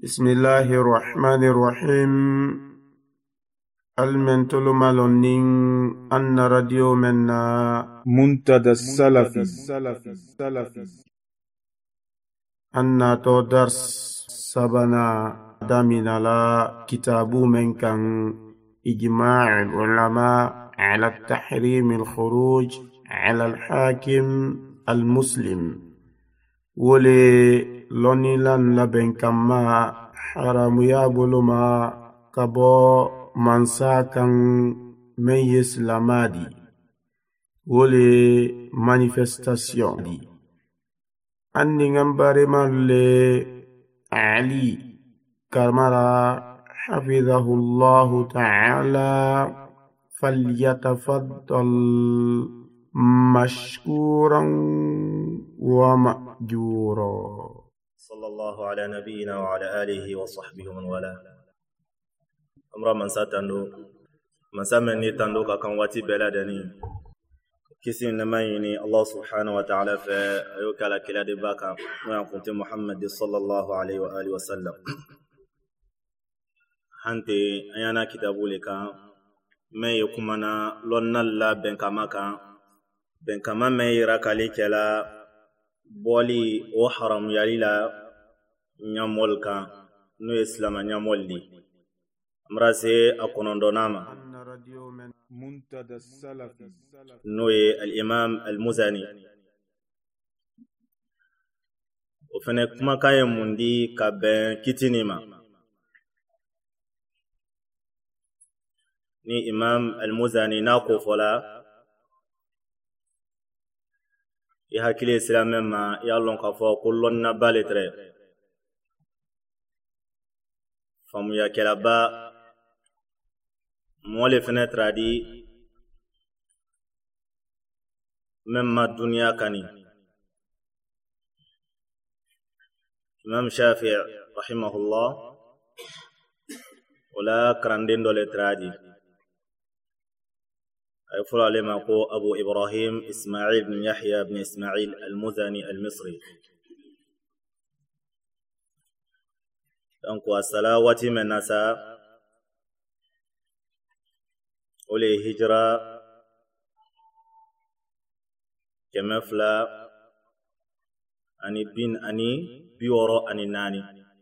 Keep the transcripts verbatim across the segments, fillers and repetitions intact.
بسم الله الرحمن الرحيم. المنتل مالونين أن راديو منا منتدى السلفي أن تو درس سبنا دامنا لا كتاب من كان إجماع العلماء على التحريم الخروج على الحاكم المسلم ولي لوني لان لبن كما حرام يابلو ما كبو منساكا من يسلامادي ولي مانيفستاسيون دي أني نمبر مالي علي كرمرا حفظه الله تعالى فليتفضل مشكورا ومأجورا. صلى الله على نبينا وعلى آله وصحبه ومن والاه. أمر من ساتندو من سامني تندو كان واتي بلادني كسين نمايني الله سبحانه وتعالى فأيوك على كلا دباكا وينقمت محمد صلى الله عليه وآله وسلم. هانتي أيانا كتابو لك ما يكمنا لنا لا بنكماكا بنكما ما يراكالي كلا بولي وحرم ياليلا نيامولكا نو إسلام نيامولي مراسي أكونون دوناما منتدى السلفي نو الإمام المزني وفنك ما كاي مندي كابن كيتينيما ني إمام المزني ناكو فلا i hakili islam ma ya lon ka fo kullun na baletre famu ya kelaba mole fenetra di memma dunya kani imam shafi'i rahimahullah wala krandendo letradi يفرع لما قو أبو إبراهيم إسماعيل بن يحيى بن إسماعيل المزني المصري أنكو السلاوة من نسا ولي هجرة كمفلا أني بين أني بيورو أني ناني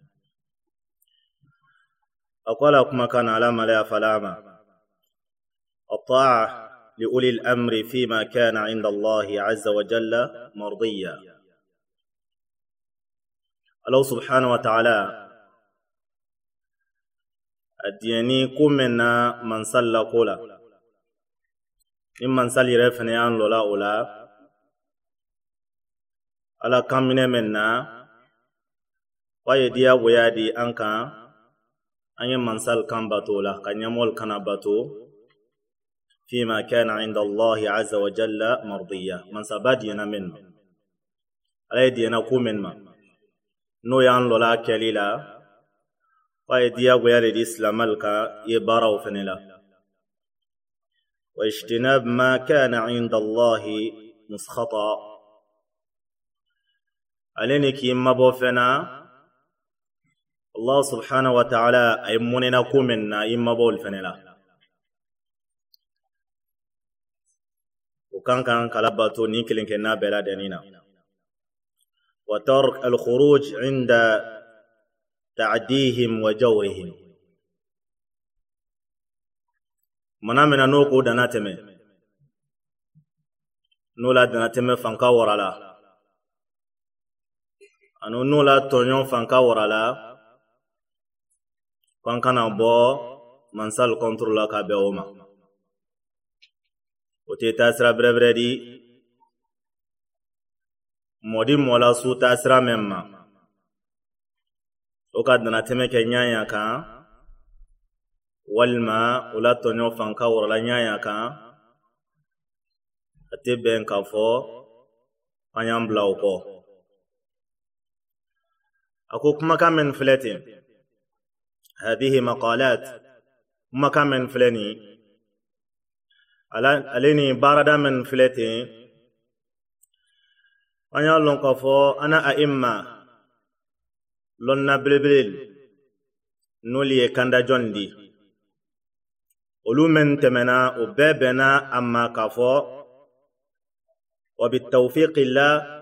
أقول لكم كان على ملا فلاما الطاعة لأولي الأمر فيما كان عند الله عز وجل مرضيا. الله سبحانه وتعالى الديني كمنا من صلى قولا إمن صلي رفنيان لولا أولا على كم من منا ويديا ويادي أنكا أن من صل كم بطولا كان يمول كان بطو فيما كان عند الله عز وجل مرضية من سبادينا منه أيدينا كومن ما نو يان لولا كليلا ويديا غير الإسلام الكا يبارو فنلا واجتناب ما كان عند الله مسخطا علينك يما بوفنا الله سبحانه وتعالى أيموننا كومنا يما بول فنلا وكان كان كلاباتو نيكلين كنا بلا دنينا وترك الخروج عند تعديهم وجورهم منامنا نوكو دناتمي نولا دناتمي فانكا ورالا انو نولا تونيون فانكا ورالا كان كان بو منسال كنترولا كابيوما وتي تاسرا بربردي مودي مولا سو تاسرا مما وكادنا تمك نيايا كان والما ولا تونيو فانكا ولا نيايا كان اتبين كافو انيام بلاوكو اكو كما كان من فلتين هذه مقالات كما كان من فلني aleni barada men filete anya lon ko fo ana aimma lonna bilbil نولي كاندا جوندي ولو من تمنا وبابنا أما كفو وبالتوفيق الله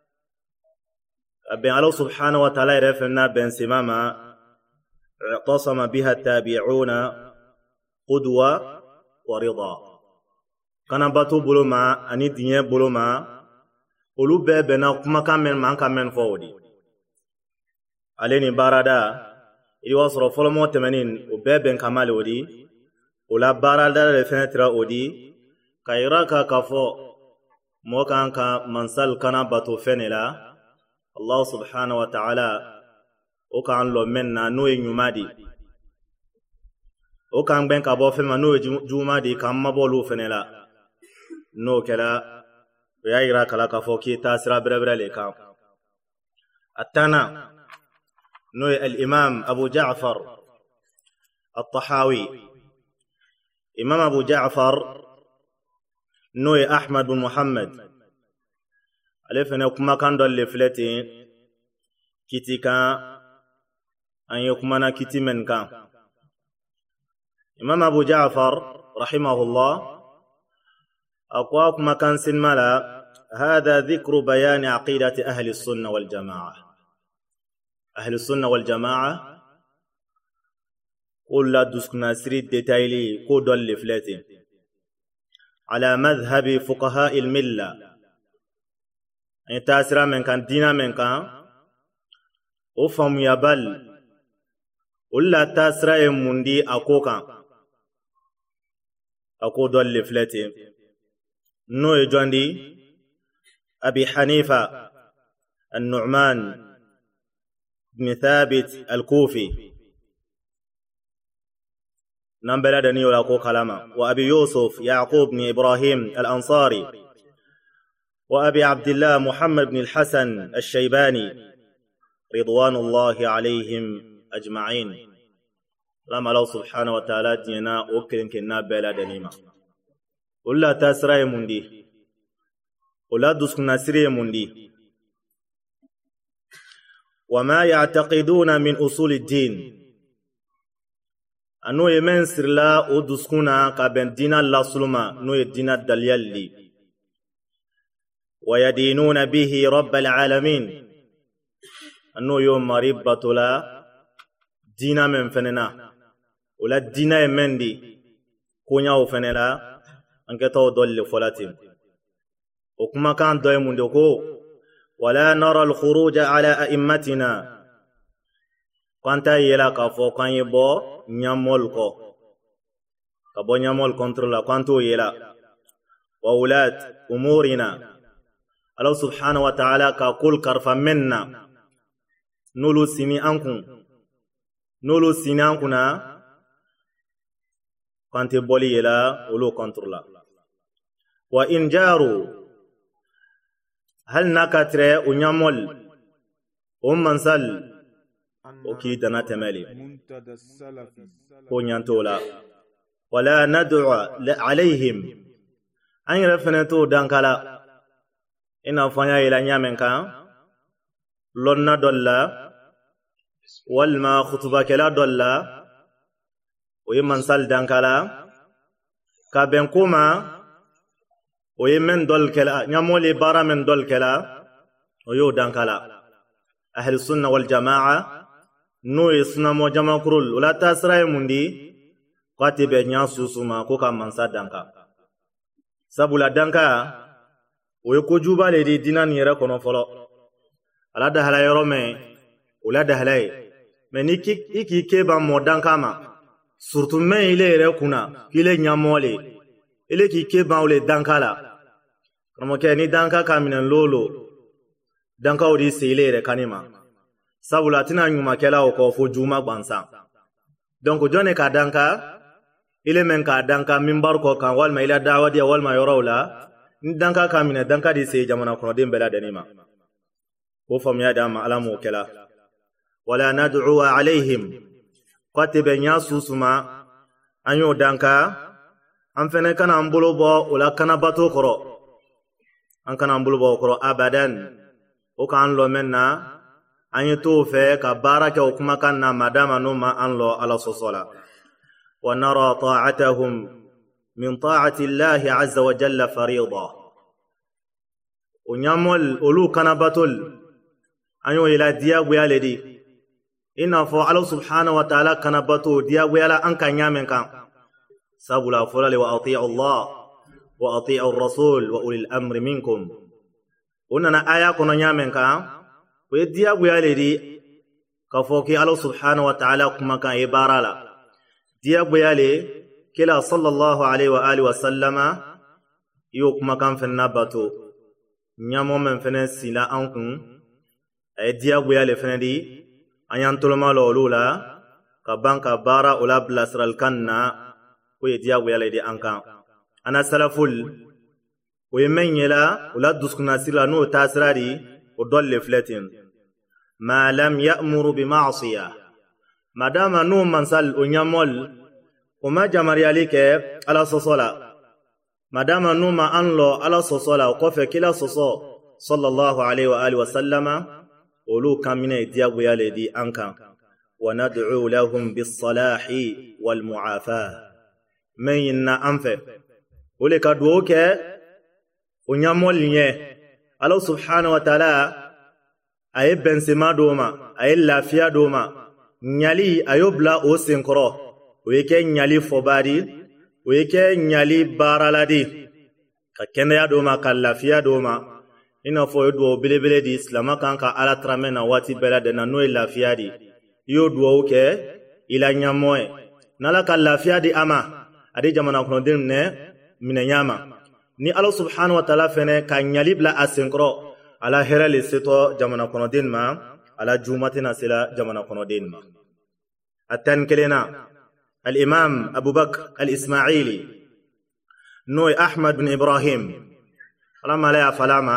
بين الله سبحانه وتعالى يرفعنا بين سماما اعتصم بها التابعون قدوة ورضا كان باتو بلوما أني دنيا بلوما ولو بابنا كما كامل ما كامل فودي عليني باردا إلي وصر فلمو تمنين وبابن كمال ودي ولا باردا رفنترا ودي كايراكا كفو موكان كا منسل كان باتو فنلا الله سبحانه وتعالى وكان لو مننا نوي نيمادي وكان بين كابو فما نوي جومادي كان مبولو فنلا نو كلا ويايرا كلا كفو كي تاسرا بربر لكام التانا نوي الإمام أبو جعفر الطحاوي إمام أبو جعفر نوي أحمد بن محمد ألفنا كما كان دول لفلتين كتي كان أن يكمنا كتي من كان إمام أبو جعفر رحمه الله أقوى كما كان سنملا هذا ذكر بيان عقيدة أهل السنة والجماعة أهل السنة والجماعة قل لا دسكنا سريد ديتايلي كو دول لفلتين على مذهب فقهاء الملة أن تاسرا من كان دينا من كان وفهم يبال ولا تاسرا يموندي أكو كان أكو دول لفلتين نو يجواندي أبي حنيفة النعمان بن ثابت الكوفي نمبر دنيو لاكو كلاما وأبي يوسف يعقوب بن إبراهيم الأنصاري وأبي عبد الله محمد بن الحسن الشيباني رضوان الله عليهم أجمعين لما الله سبحانه وتعالى دينا وكرن كنا بلا دنيما ولا تاسرا مندي ولا دسكنا سري مندي وما يعتقدون من أصول الدين أنو يمن سرلا ودسكنا كابن دين الله سلما نو الدين الدليل ويدينون به رب العالمين أنو يوم مريبة لا دين من فننا ولا دين من دي كونيا فنلا أنك تودل فلاتين وكما كان دائما دكو ولا نرى الخروج على أئمتنا كانت يلا كفو كان يبو نيامول كو كبو نيامول كنترولا كانتو يلا وأولاد أمورنا الله سبحانه وتعالى كقول كرفا منا نولو سيني أنكم نولو سيني أنكنا كانت بولي يلا ولو كنترولا وإن جاروا هل نكتر ونيامول ومنسل وكي دنا تمالي ونيانتولا ولا ندعو عليهم أن رفنتو دانكالا إن فنيا إلى نيامن كان لنا دولا والما خطبك لا دولا ويمنسل دانكالا كابنكوما ويمن دول كلا نيامولي بارا من دول كلا ويو دانكالا أهل السنة والجماعة نو يسنا مو جماعة كرول ولا تاسرا مندي قاتب نياسو سوما كوكا منسا دانكا سابولا دانكا ويكو جوبا لدي دينا نيرا كونو فلو على دهلا يرومي ولا دهلاي من إكي إكي كيبا مو دانكا ما سورتو من إلي ركونا كيلي نيامولي إلي كي كيبا ولي دانكا لا كما كيني دانكا كامينان لولو دانكا ودي سيلي ركانيما sabula tina nyuma kela ko fo juma bansa donc jone ka danka ile men ka danka mimbar ko kan wal ma ila da'wa dia wal ma yorawla ni danka ka mina danka di se jamana ko dem bela danima ko fam ya dama alamu kela wala nad'u alaihim qatiba yasusuma anyo danka an fene kana ambulo bo wala kana bato koro an kana ambulo bo koro abadan o kan lo menna an yi to fe ka baraka o kuma kan na madama no ma an lo ala sosola wa nara ta'atahum min ta'ati Allah azza wa jalla fariida o nyamol olu kana batol anyo ila dia guyale di ina fo Allah subhanahu wa ta'ala kana bato dia guyala an kan nyamen kan sabula fulali wa ati'u Allah wa ati'u ar-rasul wa ulil amri minkum unana aya kono nyamen kan we dia guyale di ka fo ki Allah subhanahu wa ta'ala kuma kan e barala dia guyale kila sallallahu alaihi wa alihi wa sallama yo kuma kan fenna bato nyamo men fene sila ankun ay dia guyale fene di ayan tolma lo lula ka banka bara ula blasral kanna ko ye dia guyale di ankan ana salaful o yemenyela ula duskuna sila no tasrari o dolle fletin ma lam ya'muru bi ma'siyah madama no mansal o nyamol o ma jamari alike ala sosola madama no ma anlo ala sosola ko fe kila soso sallallahu alaihi wa alihi wa sallama ولو كامنا ديابو يالدي أنكا وندعو لهم بالصلاح والمعافاة من ينا أنفه ولك دوك ونعمل ليه الله سبحانه وتعالى أي بنسما دوما أي لافيا دوما نيالي أيوبلا أو سنكرو ويكي نيالي فبادي ويكي نيالي بارالادي ككنا دوما كاللافيا دوما ina fo do belebele di islam kan ka ala tramena wati belade na no lafiya di yo do ke ila nyamoe nala ka lafiya di ama ade jamana kono din ne mina nyama ni Allah subhanahu wa ta'ala fene ka nyalibla asinkro ala herale seto jamana kono din ma ala jumatina sila jamana kono din ma atan kelena al imam Abu Bakr al Ismaili no Ahmad bin Ibrahim falama la falama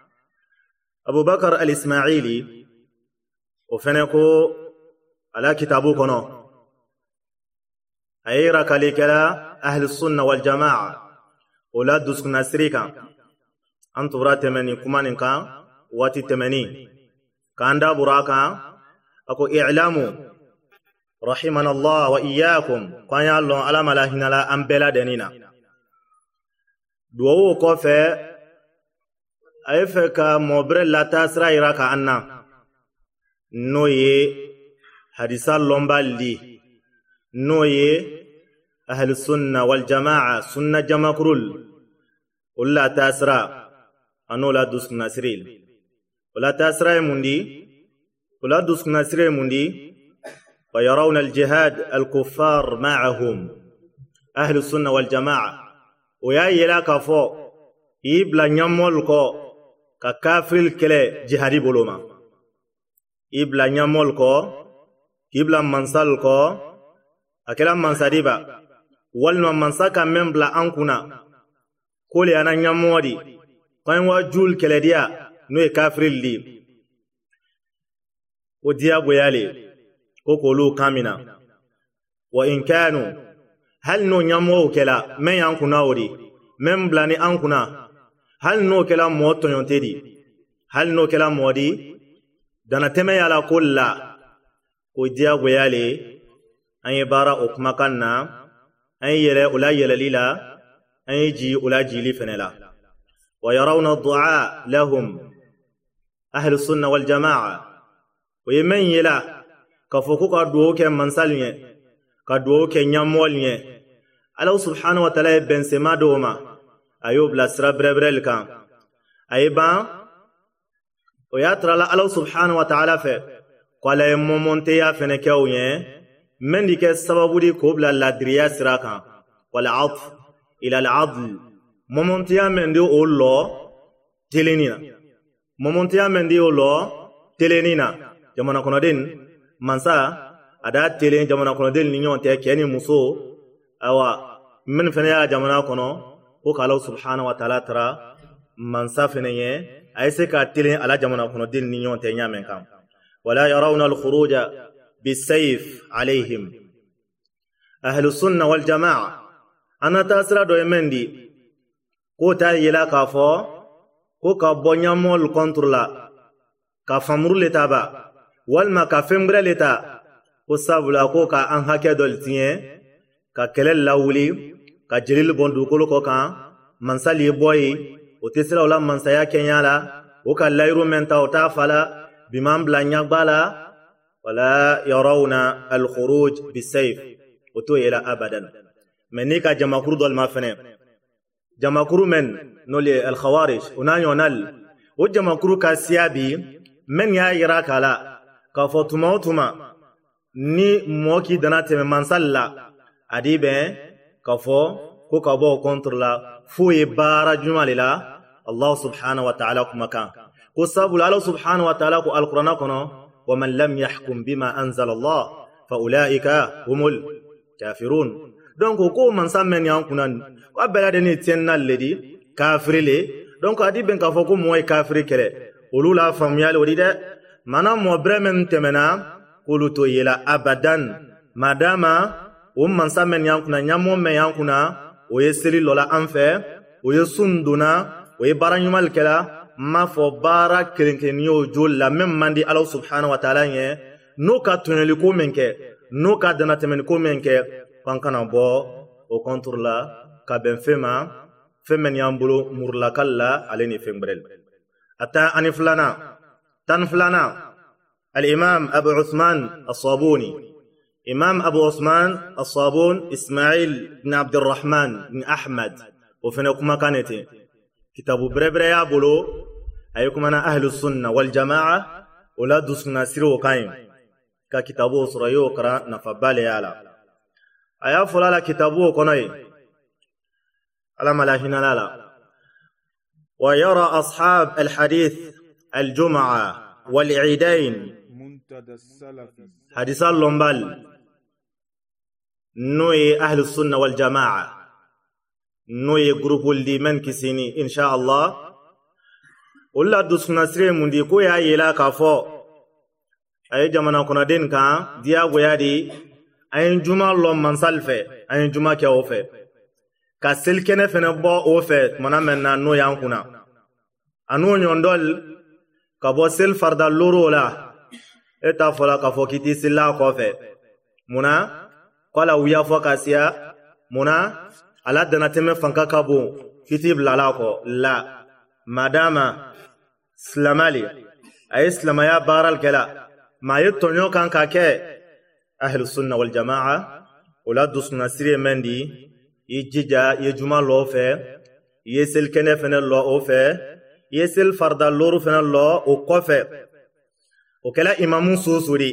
أبو بكر الإسماعيلي وفنكو على كتابه كنو أيرا كاليكلا أهل السنة والجماعة أولاد دسكنا سريكا أنتو برا تمني كمانينكا واتي تمني كان دا براكا أكو إعلامو رحمنا الله وإياكم كان يالله على ملاهنا لا أمبلا دنينا دوو كوفي ayfeka mobre la tasra iraka anna noye hadisa lomballi noye ahli sunna wal jamaa sunna jamakrul ulla tasra anola dus nasril ulla tasra mundi ulla dus nasril mundi wa yarawna al jihad al kuffar ma'ahum ahli sunna wal jamaa ويا يلاك فو يبلا نيامول كو ككافر كله جهادي بولوما يبلا نيامول كو يبلا منسال كو أكلا منساديبا والما منساكا ممبلا أنكونا كولي أنا نيامودي كوين وجول كله ديا نوي كافر لي وديا بويالي كوكولو كامينا وإن كانوا هل نو نيامو كلا من ينكونا ودي من بلاني أنكونا هل نو كلا موتو ينتدي هل نو كلا مودي دانا تمي على كل وديا بويالي أن يبارا أكمكنا أن يلا أولا يلا ليلا أن يجي أولا جيلي فنلا ويرون الدعاء لهم أهل السنة والجماعة ويمن يلا كفوكوك دوك منسالين كدوك نيامولين الله سبحانه وتعالى بن سما دوما أيوب لا سربربرل كان أيبا وياترى الله سبحانه وتعالى في قال يمونتيا فنكاوين من ديك السبب دي قبل لا دريا سراكا والعطف إلى العدل مونتيا من دي الله تلينينا مونتيا من دي الله تلينينا جمانا كنودين منسا أدا تلين جمانا كنودين نيون تكيني مسو أو من فنيا جمانا كنو وكالو سبحانه وتعالى ترى منسا فنيه أيسكا تلين على جمانا كنودين نيون تنيا من كام ولا يرون الخروج بالسيف عليهم أهل السنة والجماعة أنا تأسرى دو يمندي كو تا يلا كافو كو كابونيامو الكونترولا كافامرو لتابا walma ka fembre leta ko sabula ko ka an hake dol tiye ka kelel lawuli ka jelil bondu ko ko kan mansali boy o tesira wala mansaya kenyala o ka layru menta o ta fala bimam blanya bala wala yarawna al khuruj bisayf o to ila abadan menika jamakuru dol ma fene jamakuru men noli al khawarij unanyonal o jamakuru ka siabi men ya yira kala ka fotuma tuma ni moki dana teme mansalla adibe ka fo ko ka bo contre la fo e bara jumalila Allah subhanahu wa ta'ala kuma kan ko sabul Allah subhanahu wa ta'ala ko alqur'ana kono wa man lam yahkum bima anzala Allah fa ulaika humul kafirun donc ko man samen yan kunan ko belade ni tienna ledi kafrile donc adibe ka fo ko moy kafri kele ulula famyal odide mana mo bremen temena kuluto yela abadan madama um man samen yankuna nyamo me yankuna o yeseli lola anfe o yesunduna o yebaranyumal kala ma fo bara kerenkeniyo jol la même mandi Allah subhanahu wa ta'ala nye no ka tuneli ko menke no ka dana temen ko menke kankana bo o contre la ka ben fema femen yambulo murla kala aleni fembrel ata aniflana tanflana الإمام أبو عثمان الصابوني إمام أبو عثمان الصابون إسماعيل بن عبد الرحمن بن أحمد وفنكما كانت كتاب بربريا بلو أيكم أنا أهل السنة والجماعة ولا دسنا سيرو كاين ككتابو سريو كرا نفبالي على أيا فلالا كتابو كناي على ملاهنا لا ويرى أصحاب الحديث الجمعة والعيدين حديث اللومبال نوي أهل السنة والجماعة نوي جروب الديمن كسيني إن شاء الله ولا دوسنا سري مندي كويا يلا كافو أي جمانا كنا دين كان ديا ويادي أي جمعة لوم منسالفة أي جمعة كأوفة كسل كنا فنبوا أوفة منا منا نو يانكونا أنو يندل كابو سل فرد اللورو لا eta fola ka fo kiti silla ko fe muna qala wiya fo kasia muna ala dana teme fanka kabo kiti blala ko la madama slamali ay islamaya baral kala ma yetonyo kan ka ke ahli sunna wal jamaa wala dusna sire mendi yijija yejuma lo fe yesel kene fene lo o fe yesel farda loru fene lo o ko fe وكلا إمام سوسوري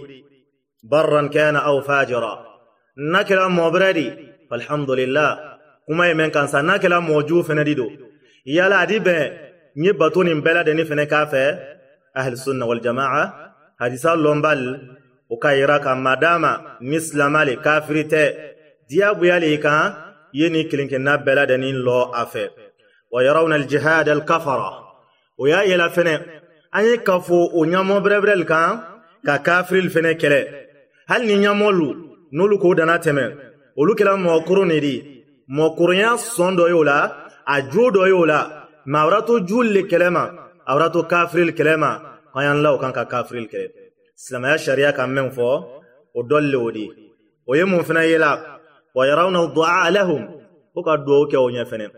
برا كان أو فاجرا نكلا مبردي فالحمد لله كما يمن كان سنكلا موجو فنديدو يلا ديبه نيباتون بلدني فنكافه أهل السنة والجماعة حديث اللومبال وكايرا كماداما مسلمالي كافرته ديابو يالي كان يني كلينكنا بلدني لو أفه ويرون الجهاد الكفرة ويا يلا فنه أي كفو ونيامو بربرل كان ككافر فينا كله هل نيامولو نولو كودانا تمن ولو كلا موكروني دي موكرونيا صندو يولا أجودو يولا ما أوراتو جول الكلمة أوراتو كافر الكلمة كيان لاو كان ككافر الكلمة سلام يا شريعة كمن فو ودل ودي ويمون فينا يلا ويرون الدعاء لهم وكدوك ونيا فينا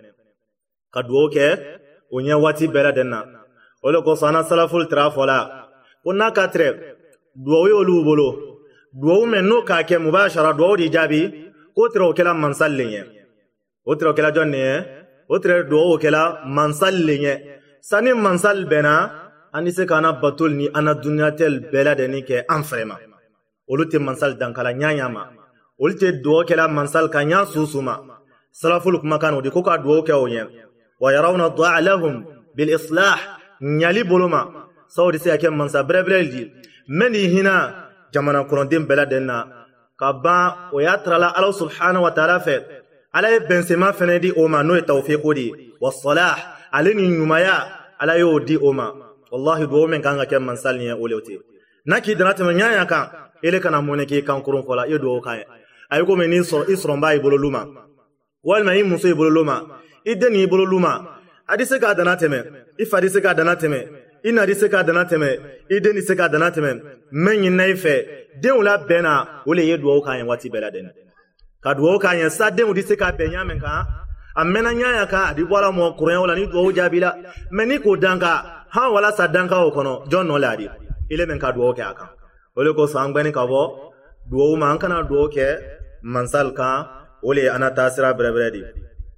كدوك ونيا واتي بلادنا ولو كوسانا سلافول ترافولا كنا كاترب دووي ولو بولو دوو منو كاكي مباشرة دوو دي جابي كوترو كلا منسلين كوترو كلا جوني كوترو دوو كلا منسلين ساني منسل بنا أني سكانا بطولني أنا دنيا تل بلادني كي أنفرما ولو تي منسل دانكالا نياما ولو تي دوو كلا منسل كانيا سوسوما سلافول كمكانو دي كوكا دوو كيوين ويرون الدعاء لهم بالإصلاح nyali boloma saudi se akem mansa brebreldi meni hina jamana kurondin beladenna kaba o yatrala Allah subhanahu wa ta'ala fe ala benzema fenedi o ma no tawfiqodi wassalah alini nyumaya ala yodi o ma wallahi do men kanga kem mansal ni olewti naki danata nyanya kan ele kana moneke kan kurun kola yedo kan ayiko meni so isromba ibololuma wal mai muso ibololuma ideni ibololuma hadise ka danateme if hadise ka danateme ina di se ka dana tɛmɛ i den di se ka dana tɛmɛ men ɲinina i fɛ denw la bɛnna o le ye duwawu k'an ye waati bɛɛ la dɛ ka duwawu k'an ye sa denw di se ka bɛn ɲaamɛ kan a mɛnna ɲaaya kan a di bɔra mɔ kuranyaw la ni duwawu jaabi la mɛ ni k'o danka han walasa danka o kɔnɔ jɔn nɔ le a di ile men ka duwawu kɛ a kan o le kosɔn an gbɛni ka bɔ duwawu ma an kana duwawu kɛ mansal kan o le ana taa sira bɛrɛbɛrɛ di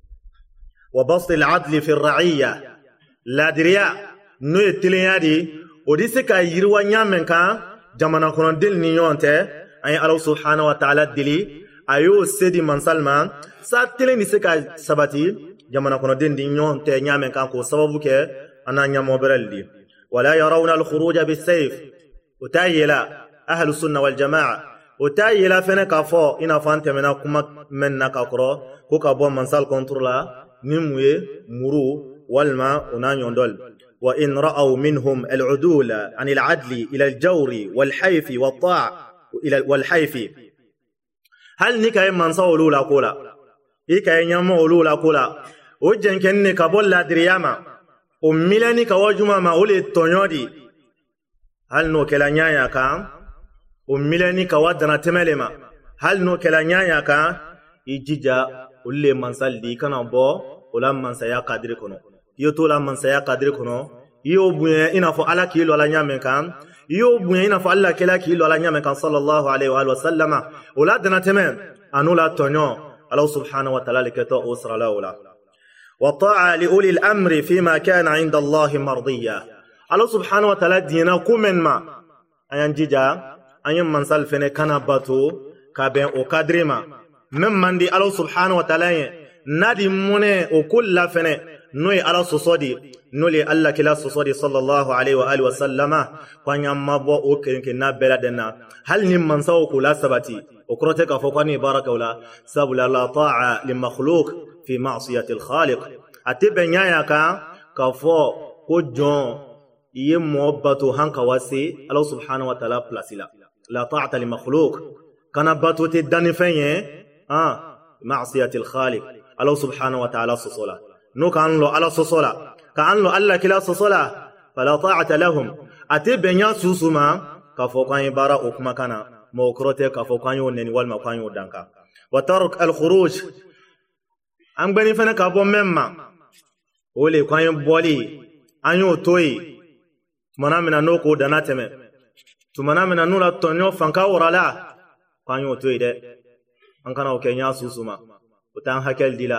wa basti al-adli fi ar-ra'iyya ladiriya n'o ye tilenya di o di se ka yiriwa ɲaamɛ kan jamana kɔnɔden ni ɲɔgɔn tɛ an ye Ala subhanahu wa ta'ala deli a y'o se di mansal ma sa telen ni se ka sabati jamana kɔnɔden di ɲɔgɔn tɛ ɲaamɛ kan k'o sababu kɛ an n'a ɲamɔ bɛrɛ li wala yarawna al-khuruja bis-sayf o t'a yela ahlu sunna wal jamaa o t'a yela fɛnɛ k'a fɔ i n'a fɔ an tɛmɛna kuma mɛn na ka kɔrɔ ko ka bɔ mansal contre la ni mun ye muru walima o n'a ɲɔndɔl wa in ra'aw minhum al-udula an al-adli ila al-jawri wal-hayf wat-ta'a ila wal-hayf hal ni kay mansa olu la ko la i kay ɲamɔ olu la ko la o jɛnkɛni ne ka bɔ ladiriyama o milani ka wajuma ma o le tɔɲɔ di hal n'o kɛla ɲaaya kan o milani ka wa dana tɛmɛle ma hal n'o kɛla ɲaaya kan i jija olu le mansal di i kana bɔ o la mansaya kadiri kɔnɔ i y'o to la mansaya kadiri kɔnɔ i y'o bonya i n'a fɔ ala k'i lɔla ɲaamɛ kan i y'o bonya i n'a fɔ ala kɛla k'i lɔla ɲaamɛ kan sallallahu alaihi wa sallama o la dana tɛmɛ a n'o la tɔɲɔ ala subhanahu wa ta'ala le kɛtɔ o sarala o la wa ta'a li uli al-amri fima kana 'inda Allah mardiya ala subhanahu wa ta'ala dina kumen ma ayan jija ayan mansal fene kana bato ka ben o kadri ma mem mandi ala subhanahu wa ta'ala nadi mune o kulla fene noy ala sosodi noli alla kila sosodi sallallahu alaihi wa alihi wa sallama kwanya mabo o kenke na bela denna hal nim mansaw kula sabati o krote ka fokani baraka wala sabula la ta'a li makhluq fi ma'siyati al-khaliq atibe nyaya ka ka fo ko jon iye mo bato hanka wasi Allah subhanahu wa ta'ala plasila la ta'ata li makhluq kana bato te dani fenye ah ma'siyati al-khaliq Allah subhanahu wa ta'ala sosola no kan lo ala sosola kan lo alla kila sosola fala ta'ata lahum atibe nya susuma ka fo kan ibara o kuma kana mo krote ka fo kan yo neni wal ma kan yo danka wa tark al-khuruj an gbani fana ka bo memma ole kan yo boli an yo toyi tumana mina no ko dana teme tumana mina no la tonyo fanka orala kan yo toyi de an kana o kenya susuma o tan hakel dila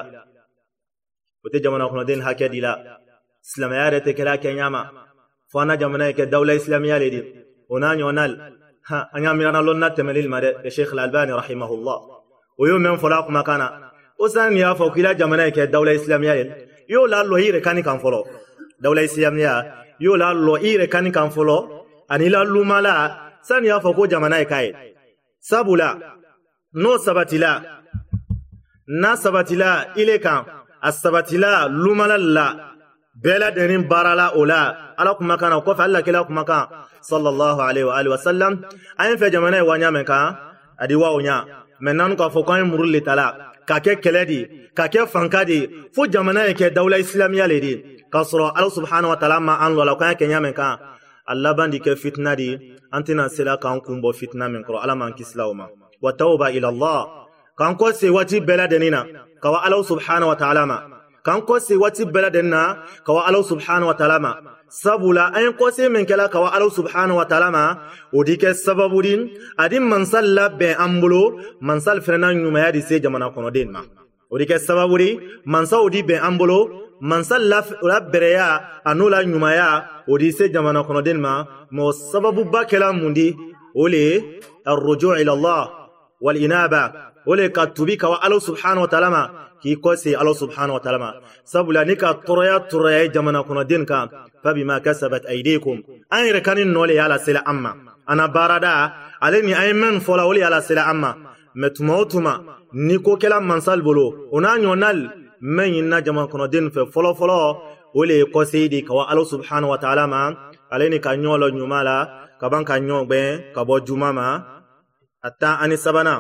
o te jamana kono den hakel dila islam ya rete kala kenyama fana jamana ke dawla islamiyya le di ona nyonal ha anya mina lon na temelil mare Sheikh Al-Albani rahimahullah o yo men fola kuma kana o san ya fa kila jamana ke dawla islamiyya yo la lo hire kan kan folo dawla islamiyya yo la lo ire kan kan folo ani la lumala san ya fa ko jamana kai sabula no sabatila na sabatila ile kan asabatila lumala la bela denin barala ola ala kuma kana ko fa Allah kila kuma kan sallallahu alaihi wa alihi wasallam ayin fe jamana wa nyame kan adi wa onya menan ko fo kan murul tala ka ke keledi ka ke fankadi fo jamana ke dawla islamiyya le di kasro Allah subhanahu wa ta'ala ma an la kan ke nyame kan Allah bandi ke fitna di antina sila kan kumbo fitna men ko ala man kislauma wa tauba ila Allah kan ko se wati bela denina ka wa Allah subhanahu wa ta'ala ma kan ko se wati bela denna ka wa Allah subhanahu wa ta'ala ma sabula ayin ko se men kala ka wa Allah subhanahu wa ta'ala ma odike sababudin adin mansal labbe ambulo mansal frena nyuma ya di se jamana kono den ma odike sababuri mansaudi be ambulo mansal labbereya anula nyuma ya odi se jamana kono den ma mo sababu bakela mundi ole arruju' ila Allah wal inaba ole katubika wa Allah subhanahu wa ta'ala ma ki kosi Allah subhanahu wa ta'ala ma sabula nika toraya toraya jamana kono den ka fabima kasabat aydikum ay rekanin nole yala sila amma ana barada aleni ayman fola wali yala sila amma metmotuma niko kala mansal bolo ona nyonal men yinna jamana kono den fe folo folo wole kosi di ka wa Allah subhanahu wa ta'ala ma aleni ka nyolo nyumala ka ban ka nyogbe ka bo jumama atta ani sabana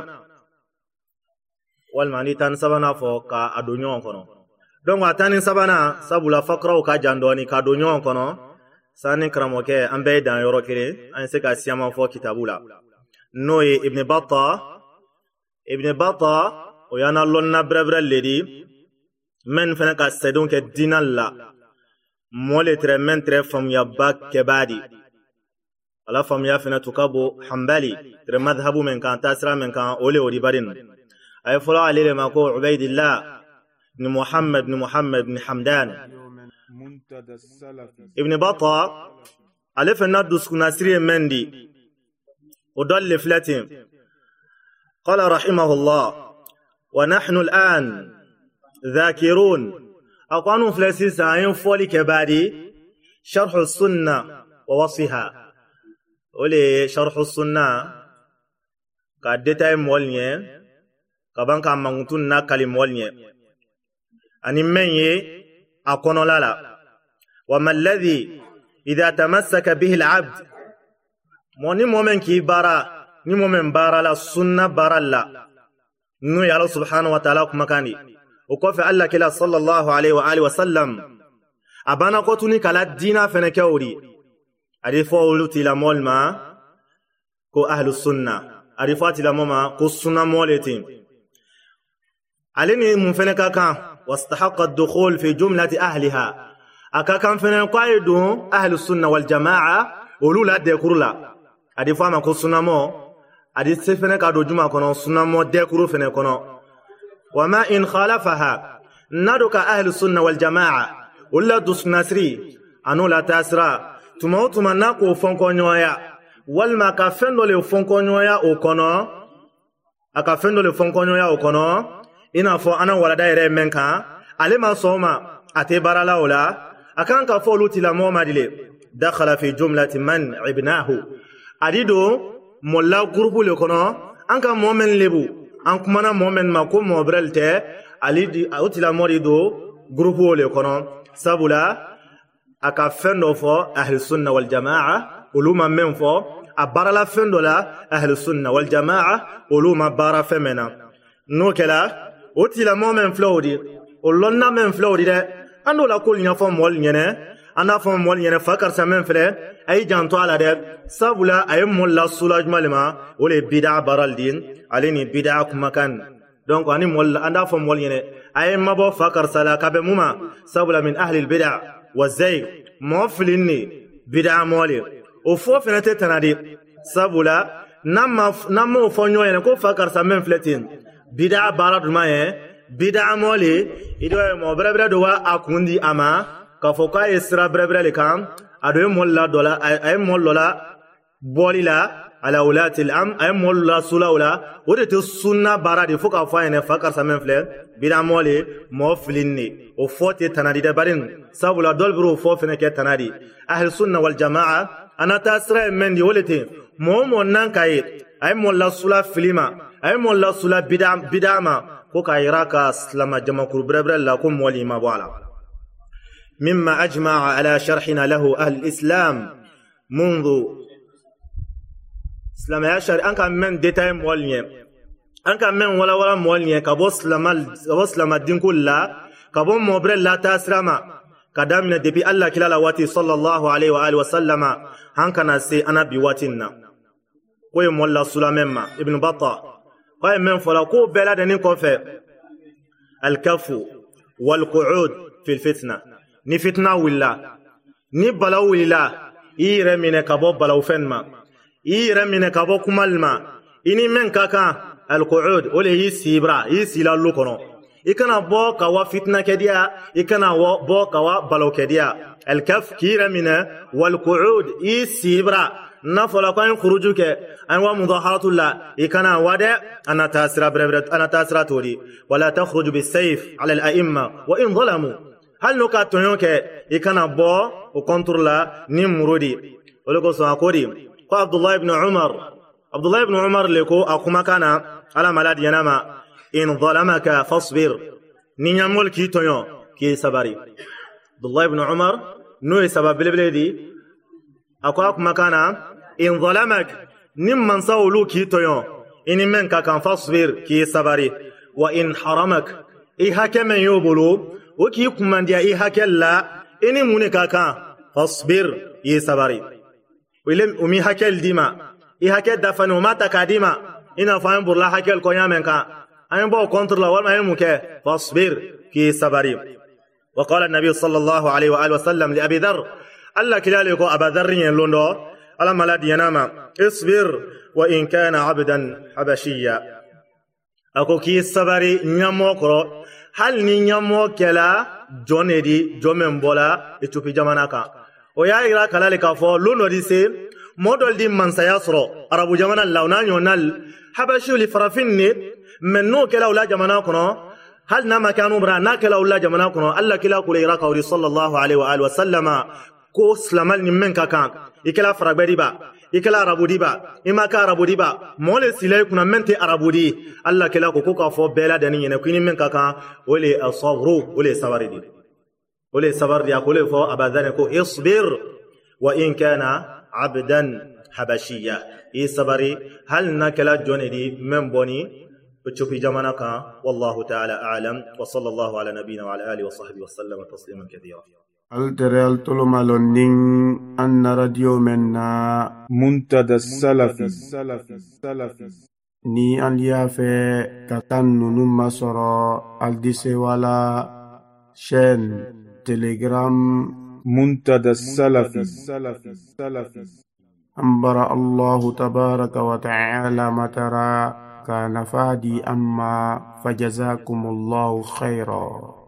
wal mani tan sabana fo ka adonyo kono donc atani sabana sabula fakraw ka jandoni ka adonyo kono sani karamoke an bɛ dan yɔrɔ kelen an se ka siyaman fɔ kitabu la n'o ye Ibn Battah. Ibn Battah o yana lɔnna brɛbrɛ ledi men fana ka sɛdon kɛ dina la mole tre men tre famuya ba kebadi ala famuya fana tukabo Hanbali tre madhhabu men kan tasra men kan ole odi barin ay fula alile ma ko Ubaydillah ni Muhammad ni Muhammad ni Hamdan منتدى السلفي. Ibn Battah ale fana dusku nasri mendi ودل فلاتين قال رحمه الله ونحن الآن ذاكرون أقانو فلاسي ساين فولي كبادي شرح السنة ووصفها ولي شرح السنة قدتا مولنية كبان كان مغتون ناكالي مولنية أني مني أقانو لالا وما الذي إذا تمسك به العبد موني مومن كي بارا ni momen barala sunna baralla nu ya Allah subhanahu wa ta'ala kuma kani o ko fa Allah kila sallallahu alaihi wa alihi wa sallam abana ko tuni kala dina fene kawri adi fo uluti la molma ko ahlus sunna adi fati la moma ko sunna moleti alini mun fene kaka wastahaqqa ad-dukhul fi jumlati ahliha aka kan fene qaidu ahlus sunna wal jamaa ulula de kurla adi fama ko sunna mo adi sefene ka do juma kono sunna mo de kuru fene kono wama in khalafaha naduka ahli sunna wal jamaa ulla dus nasri anu la tasra tumautu manako fonko nyoya wal ma ka fendo le fonko nyoya o kono aka fendo le fonko nyoya o kono ina fo ana wala daire menka ale ma soma ate barala wala akan ka fo luti la mo madile dakhala fi jumlati man ibnahu adido molla groupe le kono anka momen lebu an kumana momen ma ko mobrelte ali di outila morido groupe le kono sabula aka fendo fo ahli sunna wal jamaa uluma men fo abarala fendo la ahli sunna wal jamaa uluma bara femena no kala outila momen flowdi ulonna men flowdi de ando la kol nya fo mol nyene ana fo mol nyene fakar sa men fle ay janto ala de sabula ay molla sulaj malima ole bid'a baraldin alini bid'a kuma kan donc ani molla anda fo mol nyene ay mabo fakar sala kabe muma sabula min ahli al bid'a wa zay moflini bid'a moli o fo fenete tanadi sabula namma nammo fo nyoyene ko fakar sa men fletin bid'a barad maye bid'a moli ido mo brebre do wa akundi ama ka fo ka isra brebre le kam ado molla dola ay mollola bolila ala ulati al-am ay molla sulawla wode sunna barade fuka fayne fakar sa men fle bida moli mo flinni o fote tanadi de barin sabula dolbro fo fene ke tanadi ahli sunna wal jamaa ana tasra men di wolete mo mo nan kay ay molla sula filima ay molla sula bidam bidama ko kayra ka islama jama kur brebre la ko moli ma wala مما أجمع على شرحنا له أهل الإسلام منذ إسلام يشار أنك من ديتاي مولنية أنك من ولا ولا مولنية كبوس لما كبوس لما الدين كله كبوم مبرر لا تسرما كدامنا دبي الله كلا لواتي صلى الله عليه وآله وسلم هنك ناسي أنا بواتنا كوي مولا سلامما ابن بطة كوي من فلا كو بلاد نكوفي الكفو والقعود في الفتنة ni fitna willa ni balaw willa ire mine kabo balaw fenma ire mine kabo kumalma ini men kaka alqu'ud ole yisibra yisila lukono ikana bo kawa fitna kedia ikana bo kawa balaw kedia alkaf kire mine walqu'ud yisibra nafala kan khurujuke anwa mudaharatullah ikana wada ana tasra brebret ana tasra tori wala takhruju bisayf ala al-a'imma wa in zalamu hal no ka tonyo ke ikana bo o contrôla ni murudi wala ko so akodi ko Abdullah ibn Umar Abdullah ibn Umar leko akuma kana ala malad yanama in zalamaka fasbir ni nyamol ki tonyo ki sabari Abdullah ibn Umar no sabab bilbiledi akwa akuma kana in zalamak nimman sawlu ki tonyo ini men ka kan fasbir ki sabari wa in haramak i hakama yubulu وكي كمان دي اي هكلا اني موني كاكا فاصبر يسبري ولم أمي هكل ديما إهكل دفن وما تكاديما إن فاهم برلا هكل كونيا منكا أنا بو كونتر لا ولا يمك فاصبر كي سبري. وقال النبي صلى الله عليه وآله وسلم لأبي ذر الله كلالك أبا ذر يلوندو ألم لا ديناما اصبر وإن كان عبدا حبشيا أكو كي سبري نيامو كرو هل نيامو كلا جوندي جومن بولا إتوبي جماناكا ويا إيرا كلالك فو لونو دي سي مودول دي من سياسرو عربو جمانا اللونان يونال حبشي لفرافيني من نو كلا ولا جماناكو هل نما كانوا برا ناكلا ولا جماناكو الله كلا كل إيرا كوري صلى الله عليه وآله وسلم ko slamal ni men kakan ikela fragbedi ba ikela arabudi ba imaka arabudi ba mole silay kuna mente arabudi Allah kela ko ko ka fo bela dani ne kuni men kakan wole asabru wole sabaridi wole sabardi akole fo abadan ko isbir wa in kana abdan habashiyya isbari hal nakala jonedi men boni بتشوفي جمانك والله تعالى أعلم وصلى الله على نبينا وعلى آله وصحبه وسلم تسليما كثيرا. التريال تلومالونين أن راديو منا منتدى السلفي ni an yafe katan nunu masoro aldise wala chaîne telegram منتدى السلفي أنبر الله تبارك وتعالى مترا كان فادي أما فجزاكم الله خيرا.